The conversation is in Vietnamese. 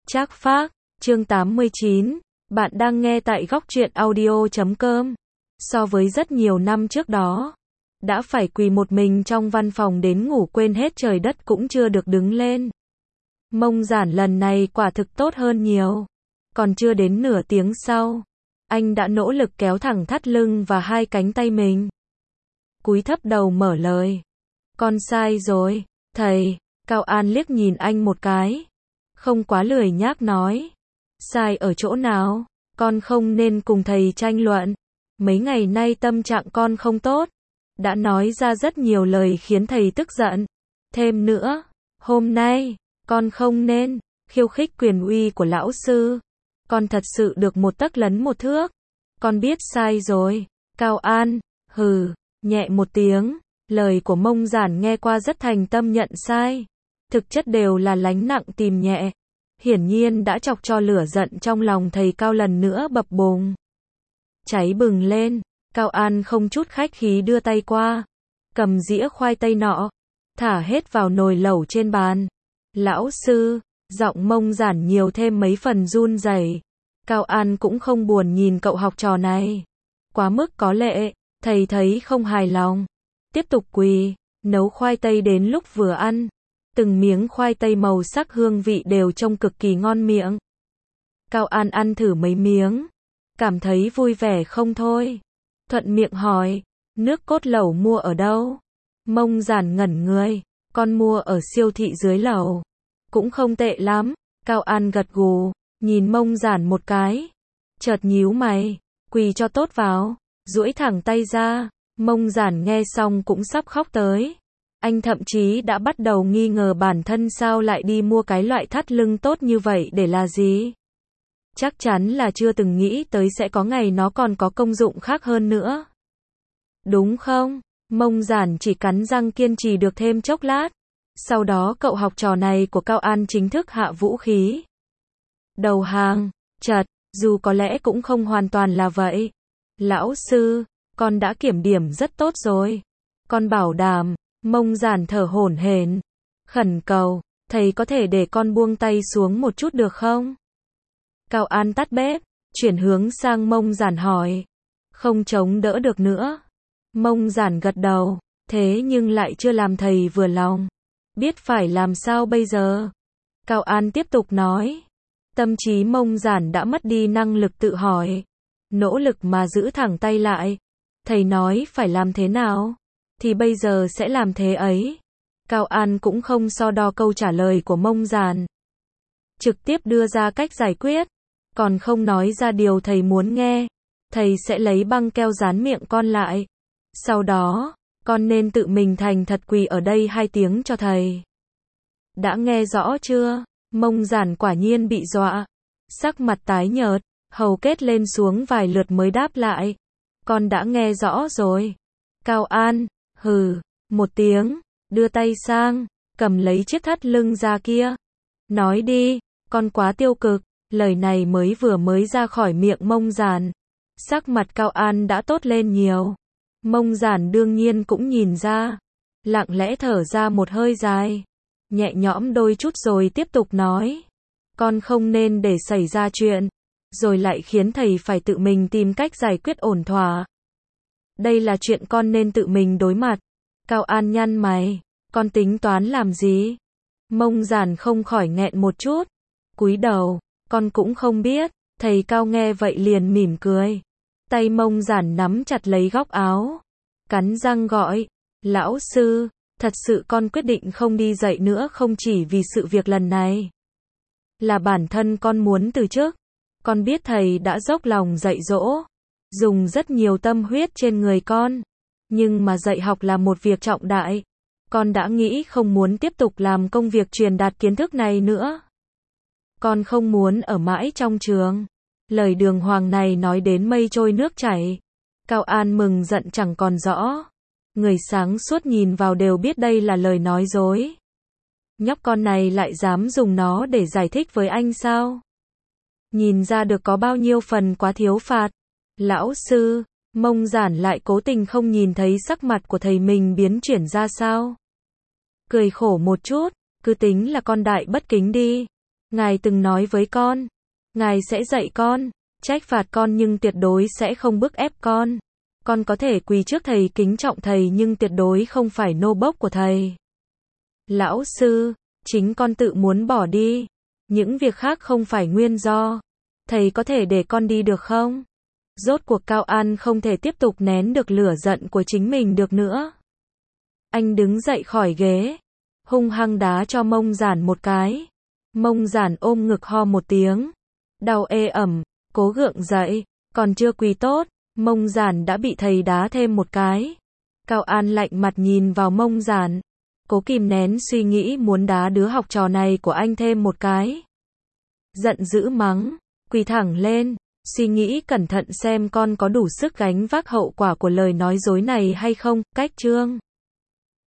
Trác Phác, chương 89, bạn đang nghe tại góc truyện audio.com. So với rất nhiều năm trước đó, đã phải quỳ một mình trong văn phòng đến ngủ quên hết trời đất cũng chưa được đứng lên. Mông Giản lần này quả thực tốt hơn nhiều. Còn chưa đến nửa tiếng sau, anh đã nỗ lực kéo thẳng thắt lưng và hai cánh tay mình. Cúi thấp đầu mở lời. Con sai rồi, thầy. Cao An liếc nhìn anh một cái. Không quá lười nhác nói. Sai ở chỗ nào? Con không nên cùng thầy tranh luận. Mấy ngày nay tâm trạng con không tốt. Đã nói ra rất nhiều lời khiến thầy tức giận. Thêm nữa, hôm nay, con không nên khiêu khích quyền uy của lão sư. Con thật sự được một tấc lấn một thước. Con biết sai rồi. Cao An, hừ, nhẹ một tiếng. Lời của Mông Giản nghe qua rất thành tâm nhận sai. Thực chất đều là lánh nặng tìm nhẹ. Hiển nhiên đã chọc cho lửa giận trong lòng thầy Cao lần nữa bập bùng. Cháy bừng lên. Cao An không chút khách khí đưa tay qua. Cầm dĩa khoai tây nọ. Thả hết vào nồi lẩu trên bàn. Lão sư, giọng Mông Giản nhiều thêm mấy phần run rẩy. Cao An cũng không buồn nhìn cậu học trò này. Quá mức có lệ, thầy thấy không hài lòng. Tiếp tục quỳ, nấu khoai tây đến lúc vừa ăn. Từng miếng khoai tây màu sắc hương vị đều trông cực kỳ ngon miệng. Cao An ăn thử mấy miếng. Cảm thấy vui vẻ không thôi. Thuận miệng hỏi, nước cốt lẩu mua ở đâu? Mông Giản ngẩn người, con mua ở siêu thị dưới lầu. Cũng không tệ lắm. Cao An gật gù, nhìn Mông Giản một cái. Chợt nhíu mày, quỳ cho tốt vào, duỗi thẳng tay ra. Mông Giản nghe xong cũng sắp khóc tới. Anh thậm chí đã bắt đầu nghi ngờ bản thân sao lại đi mua cái loại thắt lưng tốt như vậy để là gì. Chắc chắn là chưa từng nghĩ tới sẽ có ngày nó còn có công dụng khác hơn nữa. Đúng không? Mông Giản chỉ cắn răng kiên trì được thêm chốc lát. Sau đó cậu học trò này của Cao An chính thức hạ vũ khí. Đầu hàng, chật, dù có lẽ cũng không hoàn toàn là vậy. Lão sư, con đã kiểm điểm rất tốt rồi. Con bảo đảm. Mông Giản thở hổn hển, khẩn cầu, thầy có thể để con buông tay xuống một chút được không? Cao An tắt bếp, chuyển hướng sang Mông Giản hỏi. Không chống đỡ được nữa. Mông Giản gật đầu, thế nhưng lại chưa làm thầy vừa lòng. Biết phải làm sao bây giờ? Cao An tiếp tục nói. Tâm trí Mông Giản đã mất đi năng lực tự hỏi. Nỗ lực mà giữ thẳng tay lại. Thầy nói phải làm thế nào? Thì bây giờ sẽ làm thế ấy. Cao An cũng không so đo câu trả lời của Mông Giản. Trực tiếp đưa ra cách giải quyết. Còn không nói ra điều thầy muốn nghe. Thầy sẽ lấy băng keo dán miệng con lại. Sau đó, con nên tự mình thành thật quỳ ở đây 2 tiếng cho thầy. Đã nghe rõ chưa? Mông Giản quả nhiên bị dọa. Sắc mặt tái nhợt, hầu kết lên xuống vài lượt mới đáp lại. Con đã nghe rõ rồi. Cao An, hừ, một tiếng, đưa tay sang, cầm lấy chiếc thắt lưng ra kia. Nói đi, con quá tiêu cực. Lời này mới ra khỏi miệng Mông Giản. Sắc mặt Cao An đã tốt lên nhiều. Mông Giản đương nhiên cũng nhìn ra. Lặng lẽ thở ra một hơi dài. Nhẹ nhõm đôi chút rồi tiếp tục nói. Con không nên để xảy ra chuyện. Rồi lại khiến thầy phải tự mình tìm cách giải quyết ổn thỏa. Đây là chuyện con nên tự mình đối mặt. Cao An nhăn mày. Con tính toán làm gì? Mông Giản không khỏi nghẹn một chút. Cúi đầu. Con cũng không biết. Thầy Cao nghe vậy liền mỉm cười. Tay Mông Giản nắm chặt lấy góc áo. Cắn răng gọi. Lão sư, thật sự con quyết định không đi dạy nữa không chỉ vì sự việc lần này. Là bản thân con muốn từ chức. Con biết thầy đã dốc lòng dạy dỗ. Dùng rất nhiều tâm huyết trên người con. Nhưng mà dạy học là một việc trọng đại. Con đã nghĩ không muốn tiếp tục làm công việc truyền đạt kiến thức này nữa. Con không muốn ở mãi trong trường. Lời đường hoàng này nói đến mây trôi nước chảy. Cao An mừng giận chẳng còn rõ. Người sáng suốt nhìn vào đều biết đây là lời nói dối. Nhóc con này lại dám dùng nó để giải thích với anh sao? Nhìn ra được có bao nhiêu phần quá thiếu phạt. Lão sư, Mông Giản lại cố tình không nhìn thấy sắc mặt của thầy mình biến chuyển ra sao. Cười khổ một chút, cứ tính là con đại bất kính đi. Ngài từng nói với con, Ngài sẽ dạy con, trách phạt con nhưng tuyệt đối sẽ không bức ép con. Con có thể quỳ trước thầy kính trọng thầy nhưng tuyệt đối không phải nô bộc của thầy. Lão sư, chính con tự muốn bỏ đi. Những việc khác không phải nguyên do. Thầy có thể để con đi được không? Rốt cuộc Cao An không thể tiếp tục nén được lửa giận của chính mình được nữa. Anh đứng dậy khỏi ghế, hung hăng đá cho Mông Giản một cái. Mông Giản ôm ngực ho một tiếng. Đau ê ẩm, cố gượng dậy, còn chưa quỳ tốt, Mông Giản đã bị thầy đá thêm một cái. Cao An lạnh mặt nhìn vào Mông Giản, cố kìm nén suy nghĩ muốn đá đứa học trò này của anh thêm một cái. Giận dữ mắng, quỳ thẳng lên, suy nghĩ cẩn thận xem con có đủ sức gánh vác hậu quả của lời nói dối này hay không. Cách chương